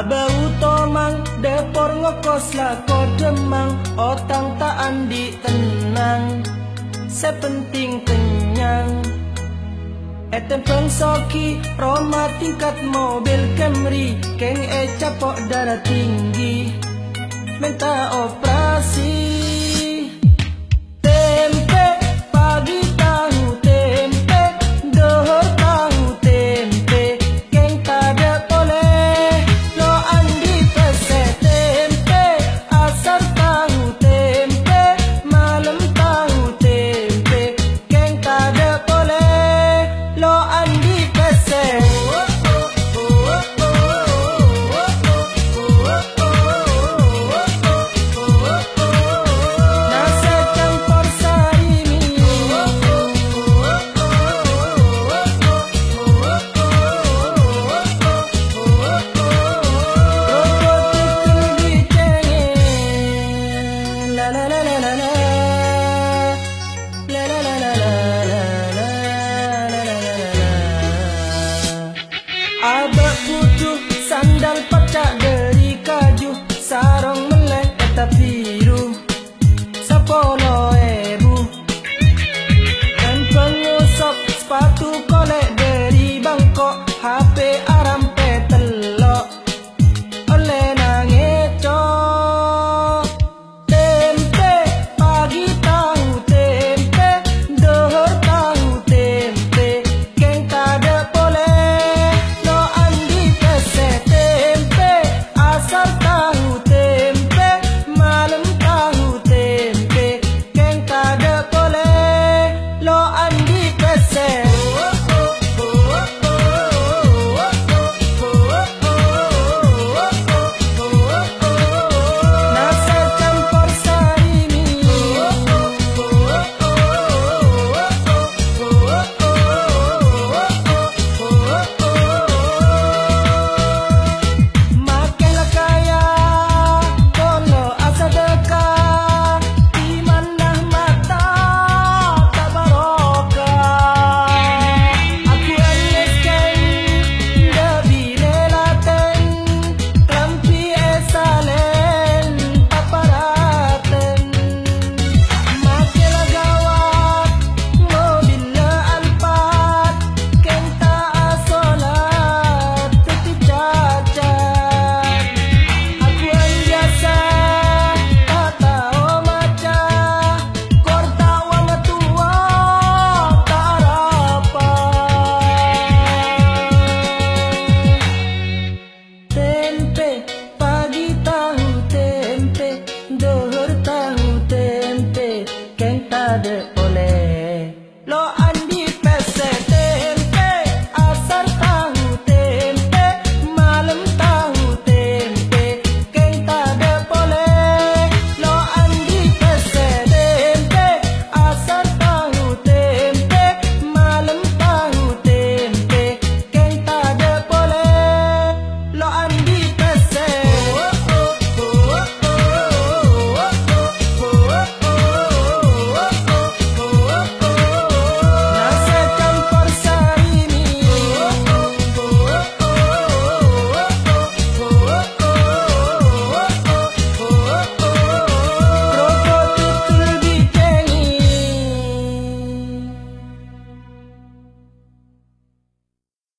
Abau tomang depor ngokos lako demang, otang tak andi tenang, sepenting kenyang. Eten pengsoki Roma tingkat mobil Camry, keng capok darah tinggi, minta operasi. Tempe pagi tahu tempe, dohor tahu tempe, keng tada boleh lo andi pese. Tempe asar tahu tempe, malam tahu tempe, keng tada boleh lo andi pese. Abak butuh sandal pacak dari kaju, sarong melek eta biru, sapolo